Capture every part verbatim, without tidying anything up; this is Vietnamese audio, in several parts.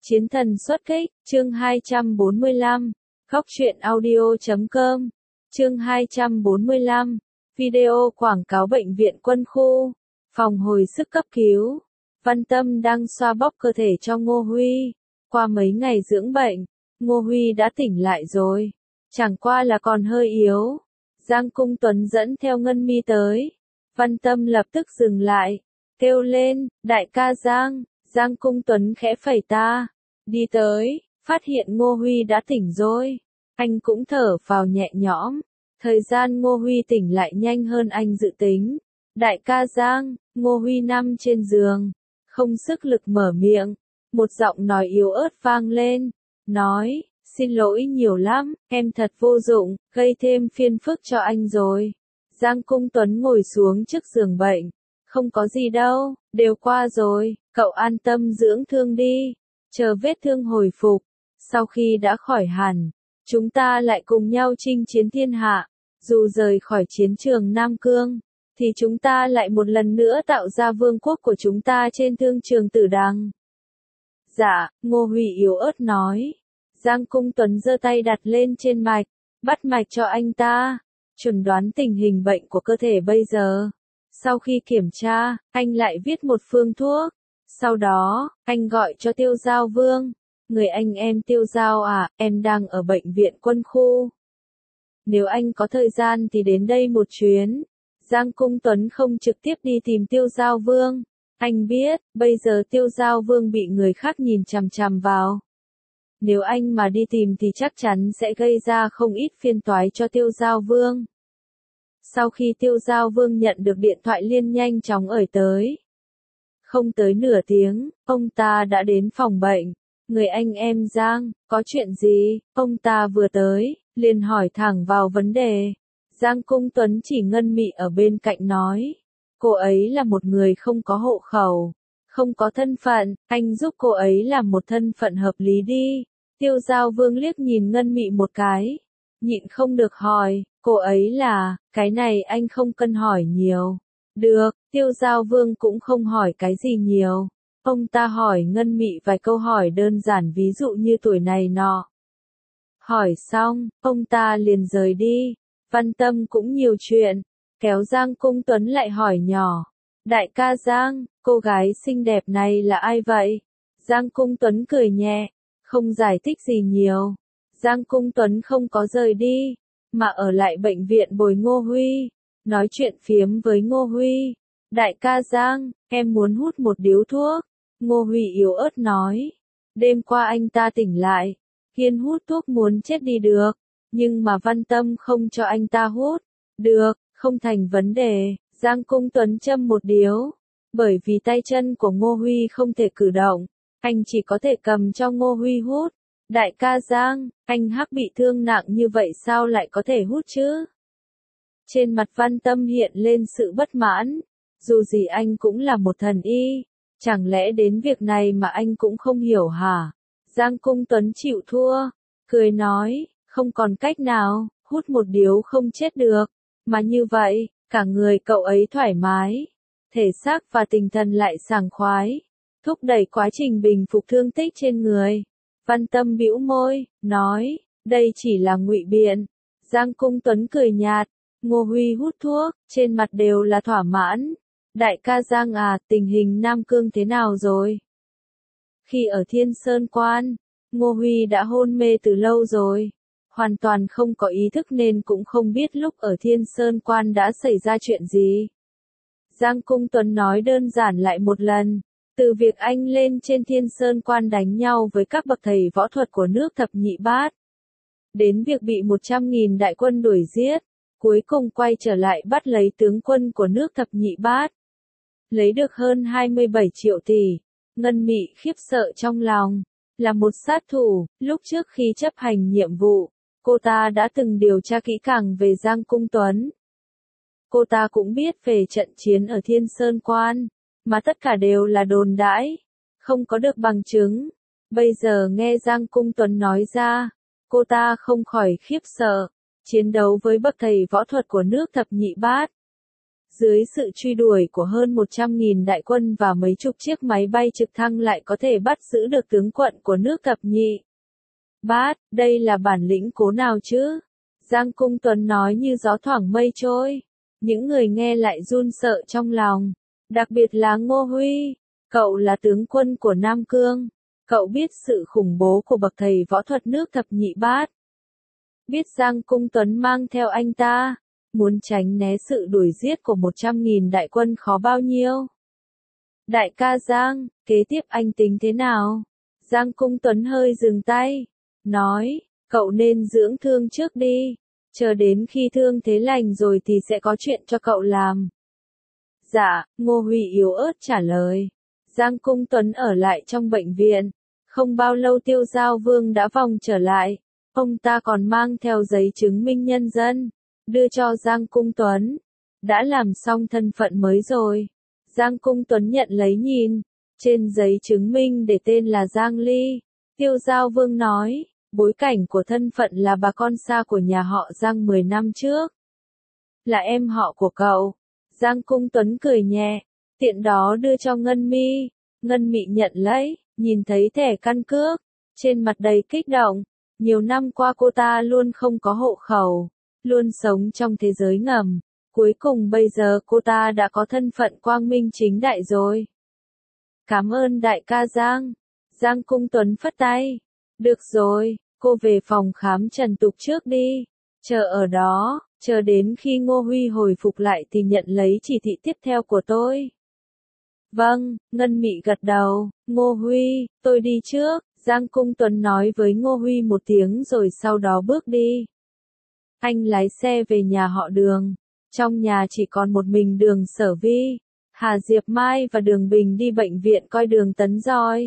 Chiến thần xuất kích, chương hai trăm bốn mươi lăm, Góc truyện audio chấm com, chương hai trăm bốn mươi lăm, video quảng cáo bệnh viện quân khu, phòng hồi sức cấp cứu. Văn Tâm đang xoa bóp cơ thể cho Ngô Huy. Qua mấy ngày dưỡng bệnh, Ngô Huy đã tỉnh lại rồi. Chẳng qua là còn hơi yếu. Giang Cung Tuấn dẫn theo Ngân Mi tới. Văn Tâm lập tức dừng lại, kêu lên, đại ca Giang. Giang Cung Tuấn khẽ phẩy ta. Đi tới, phát hiện Ngô Huy đã tỉnh rồi. Anh cũng thở phào nhẹ nhõm. Thời gian Ngô Huy tỉnh lại nhanh hơn anh dự tính. Đại ca Giang, Ngô Huy nằm trên giường, không sức lực mở miệng. Một giọng nói yếu ớt vang lên, nói, xin lỗi nhiều lắm, em thật vô dụng, gây thêm phiền phức cho anh rồi. Giang Cung Tuấn ngồi xuống trước giường bệnh, không có gì đâu, đều qua rồi, cậu an tâm dưỡng thương đi, chờ vết thương hồi phục. Sau khi đã khỏi hẳn, chúng ta lại cùng nhau chinh chiến thiên hạ. Dù rời khỏi chiến trường Nam Cương, thì chúng ta lại một lần nữa tạo ra vương quốc của chúng ta trên thương trường Tử Đằng. Dạ, Ngô Huy yếu ớt nói. Giang Cung Tuấn giơ tay đặt lên trên mạch, bắt mạch cho anh ta, chuẩn đoán tình hình bệnh của cơ thể bây giờ. Sau khi kiểm tra, anh lại viết một phương thuốc. Sau đó, anh gọi cho Tiêu Giao Vương. Người anh em Tiêu Giao à, em đang ở bệnh viện quân khu. Nếu anh có thời gian thì đến đây một chuyến. Giang Cung Tuấn không trực tiếp đi tìm Tiêu Giao Vương. Anh biết, bây giờ Tiêu Giao Vương bị người khác nhìn chằm chằm vào. Nếu anh mà đi tìm thì chắc chắn sẽ gây ra không ít phiền toái cho Tiêu Giao Vương. Sau khi Tiêu Giao Vương nhận được điện thoại liền nhanh chóng ởi tới. Không tới nửa tiếng, ông ta đã đến phòng bệnh. Người anh em Giang, có chuyện gì? Ông ta vừa tới, liền hỏi thẳng vào vấn đề. Giang Cung Tuấn chỉ Ngân Mị ở bên cạnh nói. Cô ấy là một người không có hộ khẩu, không có thân phận, anh giúp cô ấy làm một thân phận hợp lý đi. Tiêu Giao Vương liếc nhìn Ngân Mị một cái, nhịn không được hỏi, cô ấy là, cái này anh không cần hỏi nhiều. Được, Tiêu Giao Vương cũng không hỏi cái gì nhiều. Ông ta hỏi Ngân Mị vài câu hỏi đơn giản ví dụ như tuổi này nọ. Hỏi xong, ông ta liền rời đi. Văn Tâm cũng nhiều chuyện, kéo Giang Cung Tuấn lại hỏi nhỏ. Đại ca Giang, cô gái xinh đẹp này là ai vậy? Giang Cung Tuấn cười nhẹ, không giải thích gì nhiều. Giang Cung Tuấn không có rời đi, mà ở lại bệnh viện bồi Ngô Huy, nói chuyện phiếm với Ngô Huy. Đại ca Giang, em muốn hút một điếu thuốc. Ngô Huy yếu ớt nói. Đêm qua anh ta tỉnh lại, kiên hút thuốc muốn chết đi được, nhưng mà Văn Tâm không cho anh ta hút. Được, không thành vấn đề. Giang Cung Tuấn châm một điếu. Bởi vì tay chân của Ngô Huy không thể cử động, anh chỉ có thể cầm cho Ngô Huy hút. Đại ca Giang, anh Hắc bị thương nặng như vậy sao lại có thể hút chứ? Trên mặt Văn Tâm hiện lên sự bất mãn. Dù gì anh cũng là một thần y, chẳng lẽ đến việc này mà anh cũng không hiểu hả? Giang Cung Tuấn chịu thua, cười nói, không còn cách nào, hút một điếu không chết được. Mà như vậy, cả người cậu ấy thoải mái, thể xác và tinh thần lại sảng khoái, thúc đẩy quá trình bình phục thương tích trên người. Văn Tâm bĩu môi, nói, đây chỉ là ngụy biện. Giang Cung Tuấn cười nhạt, Ngô Huy hút thuốc, trên mặt đều là thỏa mãn. Đại ca Giang à, tình hình Nam Cương thế nào rồi? Khi ở Thiên Sơn Quan, Ngô Huy đã hôn mê từ lâu rồi. Hoàn toàn không có ý thức nên cũng không biết lúc ở Thiên Sơn Quan đã xảy ra chuyện gì. Giang Cung Tuấn nói đơn giản lại một lần. Từ việc anh lên trên Thiên Sơn Quan đánh nhau với các bậc thầy võ thuật của nước Thập Nhị Bát, đến việc bị một trăm nghìn đại quân đuổi giết, cuối cùng quay trở lại bắt lấy tướng quân của nước Thập Nhị Bát, lấy được hơn hai mươi bảy triệu tỷ. Ngân Mị khiếp sợ trong lòng. Là một sát thủ, lúc trước khi chấp hành nhiệm vụ, cô ta đã từng điều tra kỹ càng về Giang Cung Tuấn. Cô ta cũng biết về trận chiến ở Thiên Sơn Quan, mà tất cả đều là đồn đãi, không có được bằng chứng. Bây giờ nghe Giang Cung Tuấn nói ra, cô ta không khỏi khiếp sợ. Chiến đấu với bậc thầy võ thuật của nước Thập Nhị Bát, Dưới sự truy đuổi của hơn một trăm nghìn đại quân và mấy chục chiếc máy bay trực thăng lại có thể bắt giữ được tướng quận của nước Thập Nhị Bát, đây là bản lĩnh cố nào chứ? Giang Cung Tuấn nói như gió thoảng mây trôi. Những người nghe lại run sợ trong lòng. Đặc biệt là Ngô Huy. Cậu là tướng quân của Nam Cương. Cậu biết sự khủng bố của bậc thầy võ thuật nước Thập Nhị Bát. Biết Giang Cung Tuấn mang theo anh ta. Muốn tránh né sự đuổi giết của một trăm nghìn đại quân khó bao nhiêu. Đại ca Giang, kế tiếp anh tính thế nào? Giang Cung Tuấn hơi dừng tay. Nói, cậu nên dưỡng thương trước đi. Chờ đến khi thương thế lành rồi thì sẽ có chuyện cho cậu làm. Dạ, Ngô Huy yếu ớt trả lời. Giang Cung Tuấn ở lại trong bệnh viện. Không bao lâu Tiêu Giao Vương đã vòng trở lại. Ông ta còn mang theo giấy chứng minh nhân dân. Đưa cho Giang Cung Tuấn. Đã làm xong thân phận mới rồi. Giang Cung Tuấn nhận lấy nhìn. Trên giấy chứng minh để tên là Giang Ly. Tiêu Giao Vương nói. Bối cảnh của thân phận là bà con xa của nhà họ Giang mười năm trước. Là em họ của cậu. Giang Cung Tuấn cười nhẹ. Tiện đó đưa cho Ngân Mi. Ngân Mị nhận lấy. Nhìn thấy thẻ căn cước. Trên mặt đầy kích động. Nhiều năm qua cô ta luôn không có hộ khẩu. Luôn sống trong thế giới ngầm. Cuối cùng bây giờ cô ta đã có thân phận quang minh chính đại rồi. Cảm ơn đại ca Giang. Giang Cung Tuấn phất tay. Được rồi, cô về phòng khám Trần Tục trước đi. Chờ ở đó, chờ đến khi Ngô Huy hồi phục lại thì nhận lấy chỉ thị tiếp theo của tôi. Vâng, Ngân Mị gật đầu. Ngô Huy, tôi đi trước. Giang Cung Tuấn nói với Ngô Huy một tiếng rồi sau đó bước đi. Anh lái xe về nhà họ Đường. Trong nhà chỉ còn một mình Đường Sở Vi, Hà Diệp Mai và Đường Bình đi bệnh viện coi Đường Tấn Roi.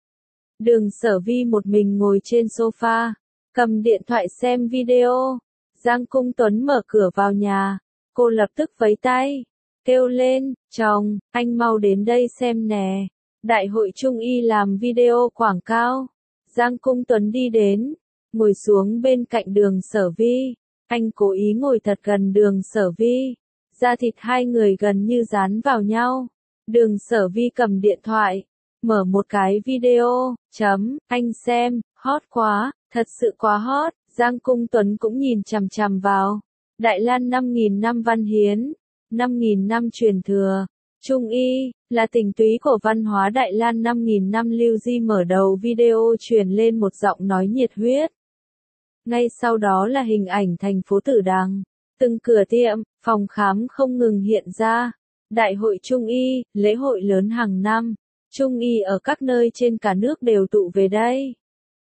Đường Sở Vi một mình ngồi trên sofa, cầm điện thoại xem video. Giang Cung Tuấn mở cửa vào nhà. Cô lập tức vẫy tay, kêu lên, chồng, anh mau đến đây xem nè. Đại hội Trung y làm video quảng cáo. Giang Cung Tuấn đi đến, ngồi xuống bên cạnh Đường Sở Vi. Anh cố ý ngồi thật gần Đường Sở Vi. Da thịt hai người gần như dán vào nhau. Đường Sở Vi cầm điện thoại, mở một cái video, chấm, anh xem, hot quá, thật sự quá hot. Giang Cung Tuấn cũng nhìn chằm chằm vào. Đại Lan năm nghìn năm văn hiến, năm nghìn năm truyền thừa. Trung y, là tinh túy của văn hóa Đại Lan năm nghìn năm. Lưu Di mở đầu video truyền lên một giọng nói nhiệt huyết. Ngay sau đó là hình ảnh thành phố Tử Đằng. Từng cửa tiệm, phòng khám không ngừng hiện ra. Đại hội Trung y, lễ hội lớn hàng năm. Trung y ở các nơi trên cả nước đều tụ về đây.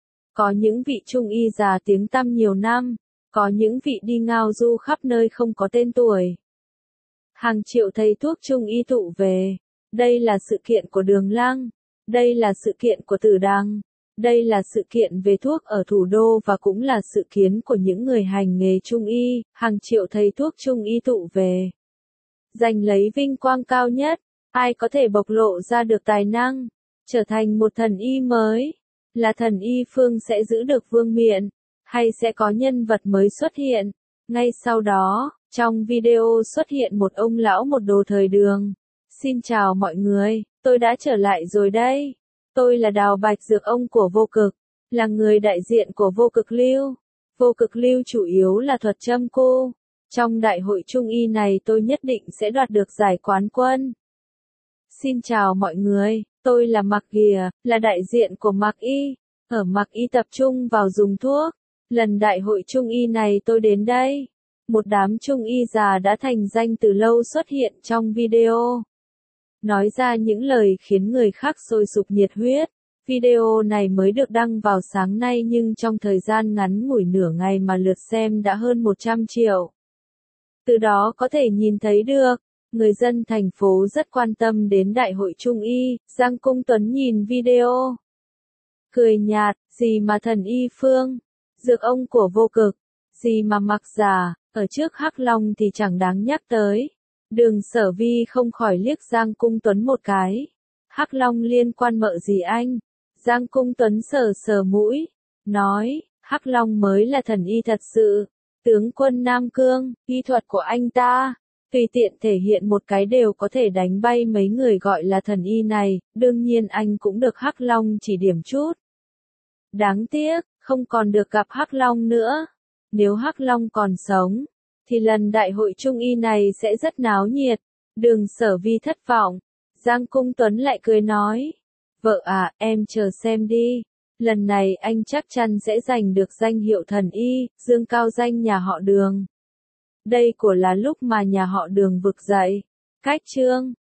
Có những vị Trung y già tiếng tăm nhiều năm. Có những vị đi ngao du khắp nơi không có tên tuổi. Hàng triệu thầy thuốc Trung y tụ về. Đây là sự kiện của Đường Lăng. Đây là sự kiện của Tử Đằng. Đây là sự kiện về thuốc ở thủ đô và cũng là sự kiến của những người hành nghề Trung y. Hàng triệu thầy thuốc Trung y tụ về. Giành lấy vinh quang cao nhất. Ai có thể bộc lộ ra được tài năng, trở thành một thần y mới. Là thần y phương sẽ giữ được vương miện. Hay sẽ có nhân vật mới xuất hiện. Ngay sau đó, trong video xuất hiện một ông lão một đồ thời Đường. Xin chào mọi người, tôi đã trở lại rồi đây. Tôi là Đào Bạch Dược ông của Vô Cực, là người đại diện của Vô Cực Lưu. Vô Cực Lưu chủ yếu là thuật châm cô. Trong đại hội Trung y này tôi nhất định sẽ đoạt được giải quán quân. Xin chào mọi người, tôi là Mạc Ghìa, là đại diện của Mạc Y. Ở Mạc Y tập trung vào dùng thuốc. Lần đại hội Trung y này tôi đến đây. Một đám Trung y già đã thành danh từ lâu xuất hiện trong video. Nói ra những lời khiến người khác sôi sục nhiệt huyết. Video này mới được đăng vào sáng nay nhưng trong thời gian ngắn ngủi nửa ngày mà lượt xem đã hơn một trăm triệu. Từ đó có thể nhìn thấy được, người dân thành phố rất quan tâm đến đại hội Trung y. Giang Cung Tuấn nhìn video. Cười nhạt, gì mà thần y phương, dược ông của Vô Cực, gì mà Mặc giả, ở trước Hắc Long thì chẳng đáng nhắc tới. Đường Sở Vi không khỏi liếc Giang Cung Tuấn một cái. Hắc Long liên quan mợ gì anh? Giang Cung Tuấn sờ sờ mũi, nói, Hắc Long mới là thần y thật sự. Tướng quân Nam Cương, y thuật của anh ta, Tùy tiện thể hiện một cái đều có thể đánh bay mấy người gọi là thần y này, đương nhiên anh cũng được Hắc Long chỉ điểm chút. Đáng tiếc, không còn được gặp Hắc Long nữa. Nếu Hắc Long còn sống, thì lần đại hội trung y này sẽ rất náo nhiệt. Đường Sở Vi thất vọng. Giang Cung Tuấn lại cười nói. Vợ à, em chờ xem đi. Lần này anh chắc chắn sẽ giành được danh hiệu thần y, dương cao danh nhà họ Đường. Đây của là lúc mà nhà họ Đường vực dậy. Cách chương